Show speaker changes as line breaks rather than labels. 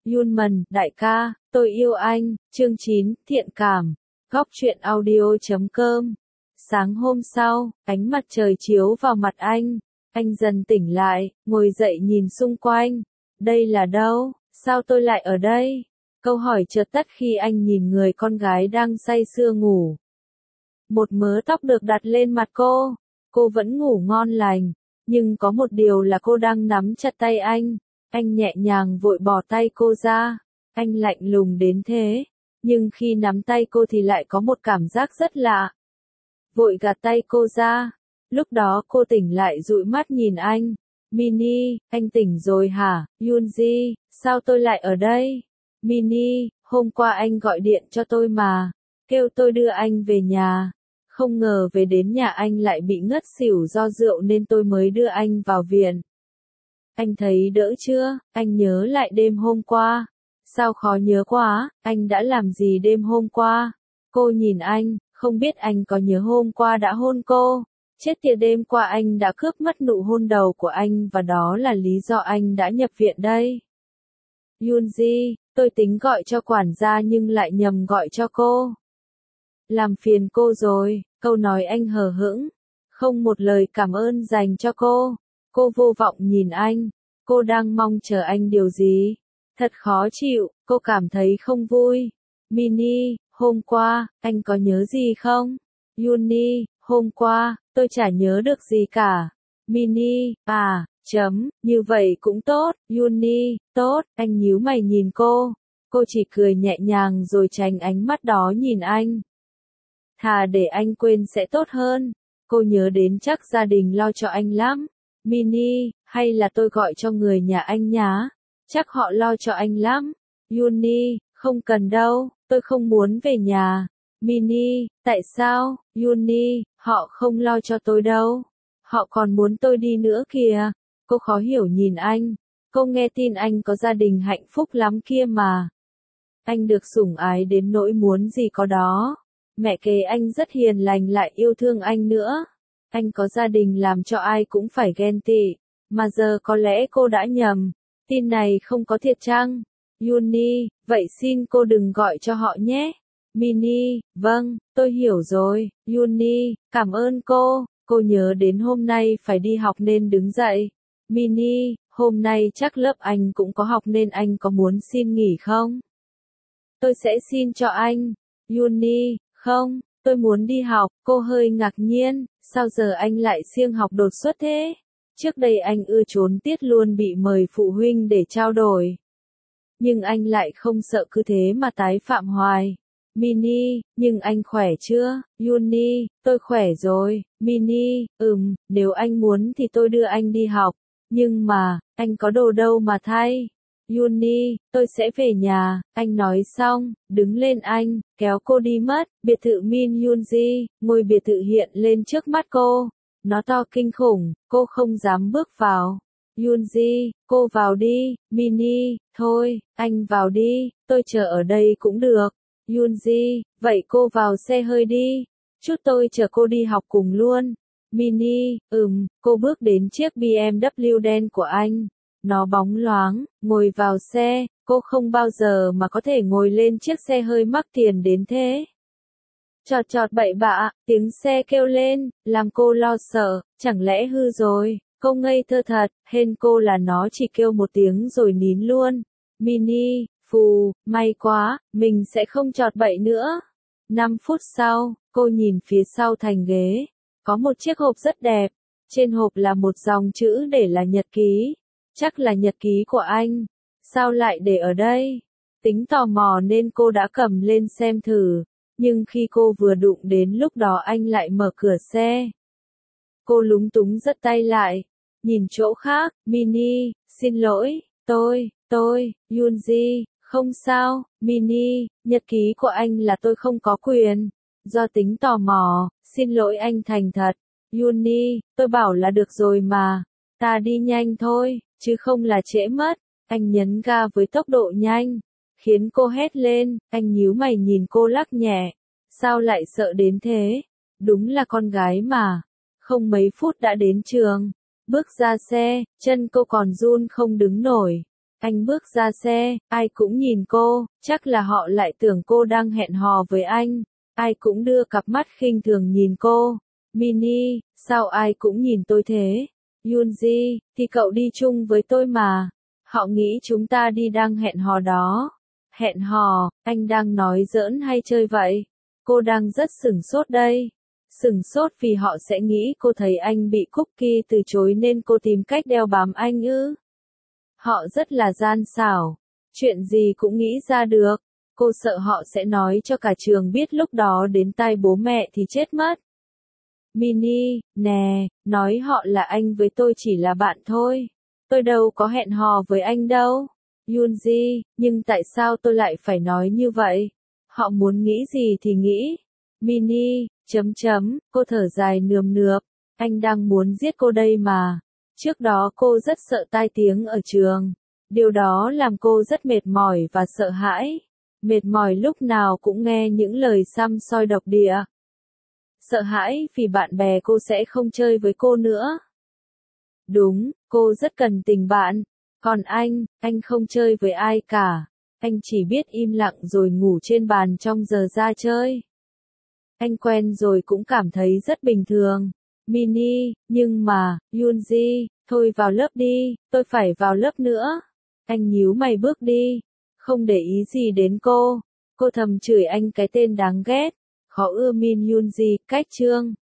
Yunman, đại ca, tôi yêu anh, chương 9, thiện cảm, góc truyện audio.com. Sáng hôm sau, ánh mặt trời chiếu vào mặt anh dần tỉnh lại, ngồi dậy nhìn xung quanh. Đây là đâu? Sao tôi lại ở đây? Câu hỏi chợt tắt khi anh nhìn người con gái đang say sưa ngủ. Một mớ tóc được đặt lên mặt cô vẫn ngủ ngon lành, nhưng có một điều là cô đang nắm chặt tay anh. Anh nhẹ nhàng vội bỏ tay cô ra, anh lạnh lùng đến thế, nhưng khi nắm tay cô thì lại có một cảm giác rất lạ. Vội gạt tay cô ra, lúc đó cô tỉnh lại dụi mắt nhìn anh. Mini, anh tỉnh rồi hả? Yunji, sao tôi lại ở đây? Mini, hôm qua anh gọi điện cho tôi mà, kêu tôi đưa anh về nhà. Không ngờ về đến nhà anh lại bị ngất xỉu do rượu nên tôi mới đưa anh vào viện. Anh thấy đỡ chưa? Anh nhớ lại đêm hôm qua. Sao khó nhớ quá, anh đã làm gì đêm hôm qua? Cô nhìn anh, không biết anh có nhớ hôm qua đã hôn cô. Chết tiệt, đêm qua anh đã cướp mất nụ hôn đầu của anh và đó là lý do anh đã nhập viện đây. Yunji, tôi tính gọi cho quản gia nhưng lại nhầm gọi cho cô. Làm phiền cô rồi, câu nói anh hờ hững, không một lời cảm ơn dành cho cô. Cô vô vọng nhìn anh, cô đang mong chờ anh điều gì? Thật khó chịu, cô cảm thấy không vui. Mini, hôm qua, anh có nhớ gì không? Yuni, hôm qua, tôi chả nhớ được gì cả. Mini, như vậy cũng tốt. Yuni, tốt, anh nhíu mày nhìn cô chỉ cười nhẹ nhàng rồi tránh ánh mắt đó nhìn anh. Thà để anh quên sẽ tốt hơn. Cô nhớ đến chắc gia đình lo cho anh lắm. Mini, hay là tôi gọi cho người nhà anh nhá? Chắc họ lo cho anh lắm. Yuni, không cần đâu, tôi không muốn về nhà. Mini, tại sao? Yuni, họ không lo cho tôi đâu. Họ còn muốn tôi đi nữa kìa. Cô khó hiểu nhìn anh. Cô nghe tin anh có gia đình hạnh phúc lắm kia mà. Anh được sủng ái đến nỗi muốn gì có đó. Mẹ kế anh rất hiền lành lại yêu thương anh nữa. Anh có gia đình làm cho ai cũng phải ghen tị. Mà giờ có lẽ cô đã nhầm. Tin này không có thiệt chăng? Yuni, vậy xin cô đừng gọi cho họ nhé. Mini, vâng, tôi hiểu rồi. Yuni, cảm ơn cô. Cô nhớ đến hôm nay phải đi học nên đứng dậy. Mini, hôm nay chắc lớp anh cũng có học nên anh có muốn xin nghỉ không? Tôi sẽ xin cho anh. Yuni, không, tôi muốn đi học. Cô hơi ngạc nhiên, sao giờ anh lại siêng học đột xuất thế? Trước đây anh ưa trốn tiết luôn bị mời phụ huynh để trao đổi. Nhưng anh lại không sợ cứ thế mà tái phạm hoài. Mini, nhưng anh khỏe chưa? Yuni, tôi khỏe rồi. Mini, nếu anh muốn thì tôi đưa anh đi học. Nhưng mà, anh có đồ đâu mà thay. Yuni, tôi sẽ về nhà. Anh nói xong, đứng lên anh, kéo cô đi mất. Biệt thự Min Yunji, ngôi biệt thự hiện lên trước mắt cô. Nó to kinh khủng, cô không dám bước vào. Yunji, cô vào đi. Mini, thôi, anh vào đi, tôi chờ ở đây cũng được. Yunji, vậy cô vào xe hơi đi. Chút tôi chở cô đi học cùng luôn. Mini, cô bước đến chiếc BMW đen của anh. Nó bóng loáng, ngồi vào xe, cô không bao giờ mà có thể ngồi lên chiếc xe hơi mắc tiền đến thế. Chọt chọt bậy bạ, tiếng xe kêu lên, làm cô lo sợ, chẳng lẽ hư rồi? Cô ngây thơ thật, hên cô là nó chỉ kêu một tiếng rồi nín luôn. Mini, phù, may quá, mình sẽ không chọt bậy nữa. 5 phút sau, cô nhìn phía sau thành ghế. Có một chiếc hộp rất đẹp. Trên hộp là một dòng chữ để là nhật ký. Chắc là nhật ký của anh. Sao lại để ở đây? Tính tò mò nên cô đã cầm lên xem thử. Nhưng khi cô vừa đụng đến lúc đó anh lại mở cửa xe. Cô lúng túng giật tay lại. Nhìn chỗ khác. Mini, xin lỗi, tôi, Yunji, không sao. Mini, nhật ký của anh là tôi không có quyền. Do tính tò mò, xin lỗi anh thành thật. Yuni, tôi bảo là được rồi mà. Ta đi nhanh thôi, chứ không là trễ mất. Anh nhấn ga với tốc độ nhanh, khiến cô hét lên. Anh nhíu mày nhìn cô lắc nhẹ. Sao lại sợ đến thế? Đúng là con gái mà. Không mấy phút đã đến trường. Bước ra xe, chân cô còn run không đứng nổi. Anh bước ra xe, ai cũng nhìn cô, chắc là họ lại tưởng cô đang hẹn hò với anh. Ai cũng đưa cặp mắt khinh thường nhìn cô. Mini, sao ai cũng nhìn tôi thế? Yoonji, thì cậu đi chung với tôi mà. Họ nghĩ chúng ta đi đang hẹn hò đó. Hẹn hò, anh đang nói giỡn hay chơi vậy? Cô đang rất sửng sốt đây. Sửng sốt vì họ sẽ nghĩ cô thấy anh bị Cookie từ chối nên cô tìm cách đeo bám anh ư? Họ rất là gian xảo. Chuyện gì cũng nghĩ ra được. Cô sợ họ sẽ nói cho cả trường biết lúc đó đến tai bố mẹ thì chết mất. Mini, nè, nói họ là anh với tôi chỉ là bạn thôi. Tôi đâu có hẹn hò với anh đâu. Yoonji, nhưng tại sao tôi lại phải nói như vậy? Họ muốn nghĩ gì thì nghĩ. Mini, cô thở dài nườm nượp. Anh đang muốn giết cô đây mà. Trước đó cô rất sợ tai tiếng ở trường. Điều đó làm cô rất mệt mỏi và sợ hãi. Mệt mỏi lúc nào cũng nghe những lời săm soi độc địa. Sợ hãi vì bạn bè cô sẽ không chơi với cô nữa. Đúng, cô rất cần tình bạn. Còn anh không chơi với ai cả. Anh chỉ biết im lặng rồi ngủ trên bàn trong giờ ra chơi. Anh quen rồi cũng cảm thấy rất bình thường. Mini, nhưng mà, Yoonji, thôi vào lớp đi, tôi phải vào lớp nữa. Anh nhíu mày bước đi, không để ý gì đến cô. Cô thầm chửi anh cái tên đáng ghét. Khó ưa Min Yoonji, cách chương.